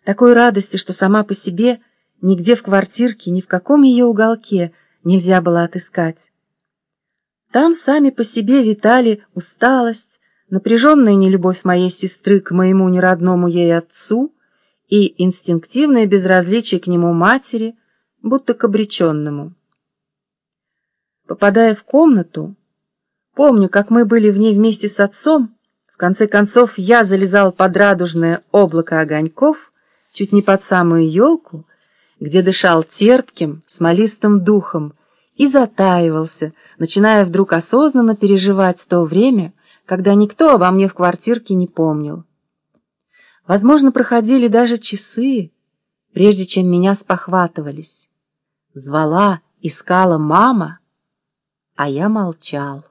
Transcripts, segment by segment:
такой радости, что сама по себе нигде в квартирке, ни в каком ее уголке нельзя было отыскать. Там сами по себе витали усталость, напряженная нелюбовь моей сестры к моему неродному ей отцу и инстинктивное безразличие к нему матери, будто к обреченному. Попадая в комнату, помню, как мы были в ней вместе с отцом, в конце концов я залезал под радужное облако огоньков, чуть не под самую елку, где дышал терпким, смолистым духом, и затаивался, начиная вдруг осознанно переживать то время, когда никто обо мне в квартирке не помнил. Возможно, проходили даже часы, прежде чем меня спохватывались. Звала, искала мама, а я молчал.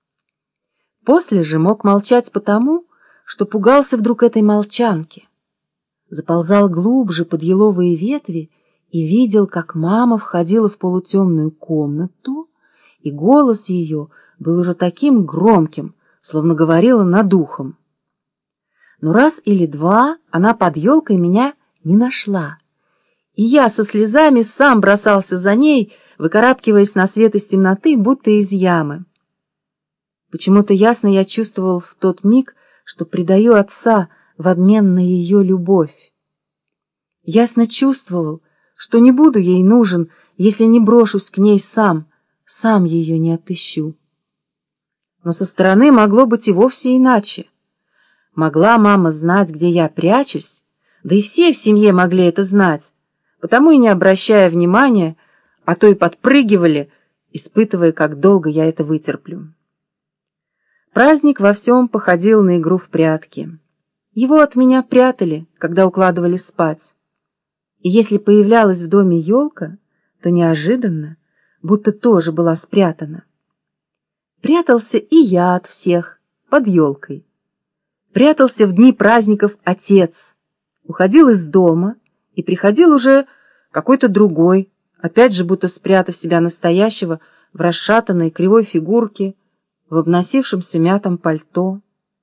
После же мог молчать потому, что пугался вдруг этой молчанки. Заползал глубже под еловые ветви и видел, как мама входила в полутемную комнату, и голос ее был уже таким громким, словно говорила над ухом. Но раз или два она под елкой меня не нашла, и я со слезами сам бросался за ней, выкарабкиваясь на свет из темноты, будто из ямы. Почему-то ясно я чувствовал в тот миг, что предаю отца в обмен на ее любовь. Ясно чувствовал, что не буду ей нужен, если не брошусь к ней сам ее не отыщу. Но со стороны могло быть и вовсе иначе. Могла мама знать, где я прячусь, да и все в семье могли это знать, потому и не обращая внимания, а то и подпрыгивали, испытывая, как долго я это вытерплю. Праздник во всем походил на игру в прятки. Его от меня прятали, когда укладывали спать. И если появлялась в доме елка, то неожиданно, будто тоже была спрятана. Прятался и я от всех под елкой. Прятался в дни праздников отец, уходил из дома и приходил уже какой-то другой, опять же будто спрятав себя настоящего в расшатанной кривой фигурке, в обносившемся мятом пальто.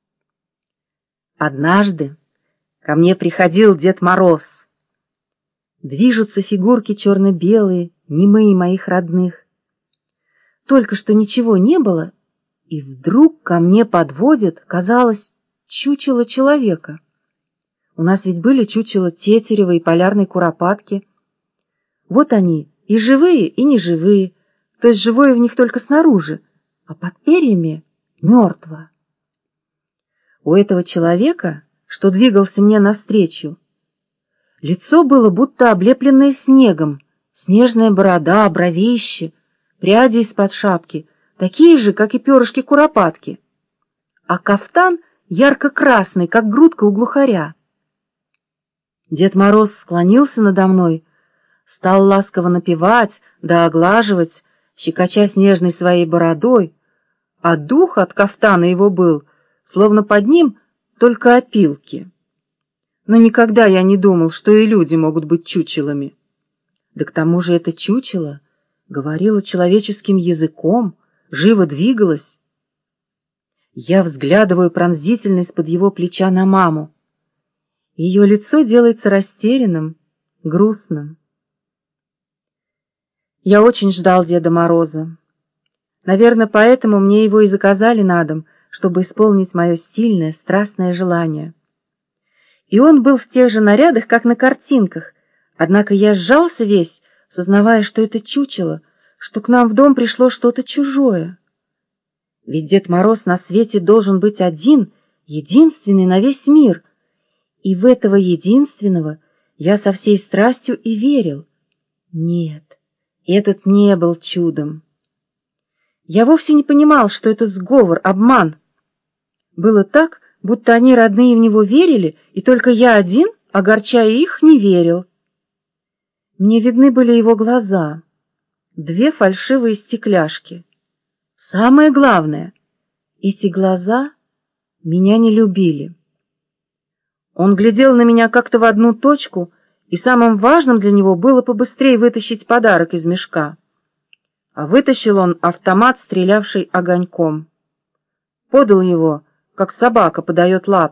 Однажды ко мне приходил Дед Мороз. Движутся фигурки черно-белые, немые моих родных. Только что ничего не было, и вдруг ко мне подводят, казалось, чучело человека. У нас ведь были чучела тетерева и полярной куропатки. Вот они, и живые, и неживые, то есть живое в них только снаружи, а под перьями мертво. У этого человека, что двигался мне навстречу, лицо было будто облепленное снегом, снежная борода, бровище, пряди из-под шапки, такие же, как и перышки куропатки, а кафтан ярко-красный, как грудка у глухаря. Дед Мороз склонился надо мной, стал ласково напевать да оглаживать, щекоча снежной своей бородой, а дух от кафтана его был, словно под ним только опилки. Но никогда я не думал, что и люди могут быть чучелами. Да к тому же это чучело говорило человеческим языком, живо двигалось. Я взглядываю пронзительно из-под его плеча на маму. Ее лицо делается растерянным, грустным. Я очень ждал Деда Мороза. Наверное, поэтому мне его и заказали на дом, чтобы исполнить мое сильное, страстное желание. И он был в тех же нарядах, как на картинках, однако я сжался весь, сознавая, что это чучело, что к нам в дом пришло что-то чужое. Ведь Дед Мороз на свете должен быть один, единственный на весь мир, и в этого единственного я со всей страстью и верил. Нет, этот не был чудом. Я вовсе не понимал, что это сговор, обман. Было так, будто они родные в него верили, и только я один, огорчая их, не верил. Мне видны были его глаза, две фальшивые стекляшки. Самое главное, эти глаза меня не любили. Он глядел на меня как-то в одну точку, и самым важным для него было побыстрее вытащить подарок из мешка. А вытащил он автомат, стрелявший огоньком. Подал его, как собака подает лапу,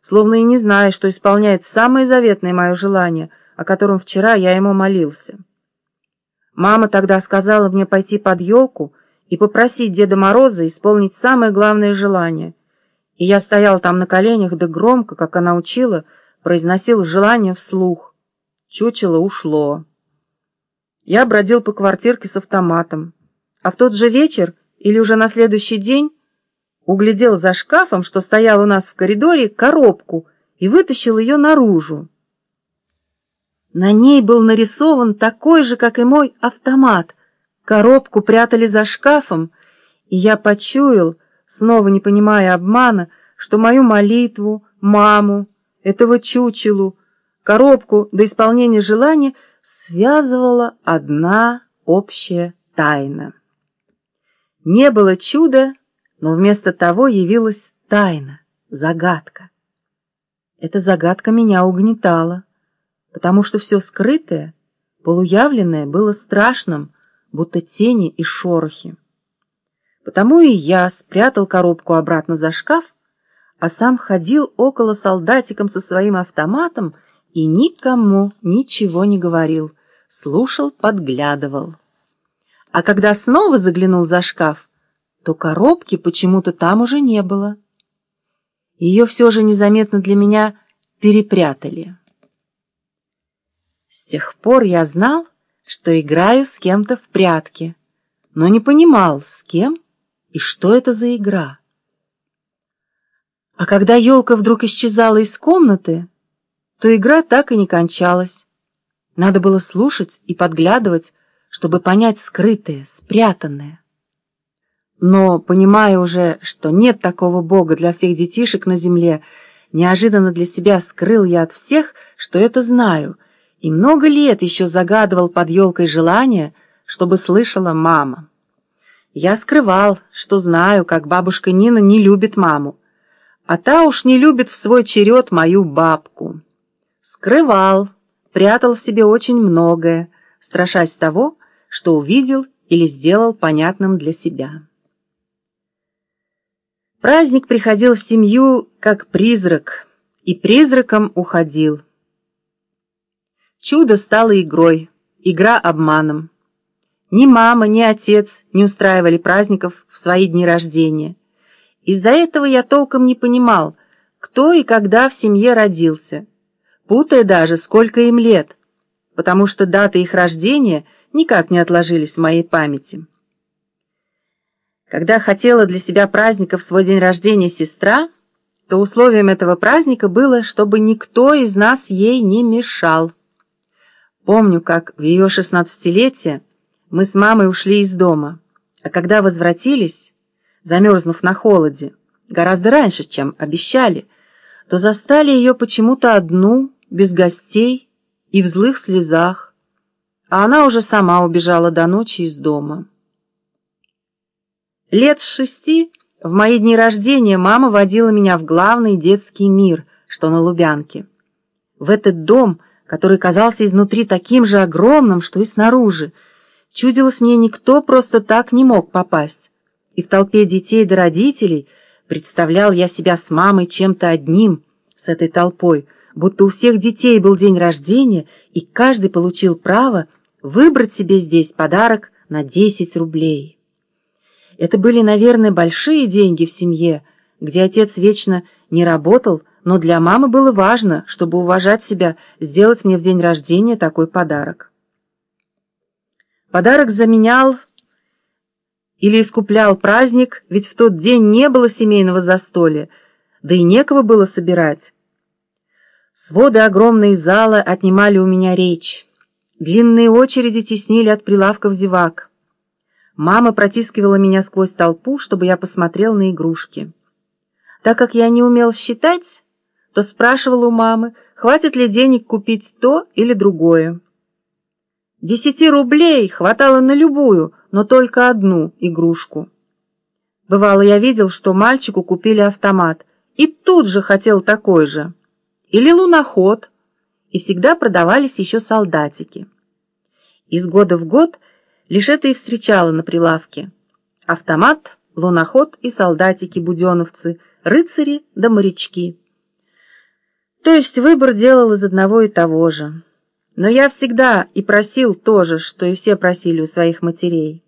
словно и не зная, что исполняет самое заветное мое желание, о котором вчера я ему молился. Мама тогда сказала мне пойти под елку и попросить Деда Мороза исполнить самое главное желание. И я стоял там на коленях, да громко, как она учила, произносил желание вслух. Чучело ушло. Я бродил по квартирке с автоматом, а в тот же вечер или уже на следующий день углядел за шкафом, что стоял у нас в коридоре, коробку и вытащил ее наружу. На ней был нарисован такой же, как и мой автомат. Коробку прятали за шкафом, и я почуял, снова не понимая обмана, что мою молитву, маму, этого чучелу, коробку до исполнения желания связывала одна общая тайна. Не было чуда, но вместо того явилась тайна, загадка. Эта загадка меня угнетала, потому что все скрытое, полуявленное было страшным, будто тени и шорохи. Потому и я спрятал коробку обратно за шкаф, а сам ходил около солдатиком со своим автоматом и никому ничего не говорил, слушал, подглядывал. А когда снова заглянул за шкаф, то коробки почему-то там уже не было. Ее все же незаметно для меня перепрятали. С тех пор я знал, что играю с кем-то в прятки, но не понимал, с кем и что это за игра. А когда елка вдруг исчезала из комнаты, то игра так и не кончалась. Надо было слушать и подглядывать, чтобы понять скрытое, спрятанное. Но, понимая уже, что нет такого Бога для всех детишек на земле, неожиданно для себя скрыл я от всех, что это знаю, и много лет еще загадывал под елкой желание, чтобы слышала мама. Я скрывал, что знаю, как бабушка Нина не любит маму, а та уж не любит в свой черед мою бабку. Скрывал, прятал в себе очень многое, страшась того, что увидел или сделал понятным для себя. Праздник приходил в семью как призрак, и призраком уходил. Чудо стало игрой, игра обманом. Ни мама, ни отец не устраивали праздников в свои дни рождения. Из-за этого я толком не понимал, кто и когда в семье родился, путая даже, сколько им лет, потому что даты их рождения никак не отложились в моей памяти. Когда хотела для себя праздника в свой день рождения сестра, то условием этого праздника было, чтобы никто из нас ей не мешал. Помню, как в ее 16-летие мы с мамой ушли из дома, а когда возвратились, замерзнув на холоде, гораздо раньше, чем обещали, то застали ее почему-то одну, без гостей и в злых слезах, а она уже сама убежала до ночи из дома. Лет с 6 в мои дни рождения мама водила меня в главный детский мир, что на Лубянке. В этот дом, который казался изнутри таким же огромным, что и снаружи, чудилось мне, никто просто так не мог попасть. И в толпе детей да родителей представлял я себя с мамой чем-то одним, с этой толпой, будто у всех детей был день рождения, и каждый получил право выбрать себе здесь подарок на 10 рублей. Это были, наверное, большие деньги в семье, где отец вечно не работал, но для мамы было важно, чтобы уважать себя, сделать мне в день рождения такой подарок. Подарок заменял или искуплял праздник, ведь в тот день не было семейного застолья, да и некого было собирать. Своды огромной зала отнимали у меня речь. Длинные очереди теснили от прилавков зевак. Мама протискивала меня сквозь толпу, чтобы я посмотрел на игрушки. Так как я не умел считать, то спрашивал у мамы, хватит ли денег купить то или другое. 10 рублей хватало на любую, но только одну игрушку. Бывало, я видел, что мальчику купили автомат, и тут же хотел такой же. Или луноход, и всегда продавались еще солдатики. Из года в год лишь это и встречало на прилавке. Автомат, луноход и солдатики-буденовцы, рыцари да морячки. То есть выбор делал из одного и того же. Но я всегда и просил то же, что и все просили у своих матерей.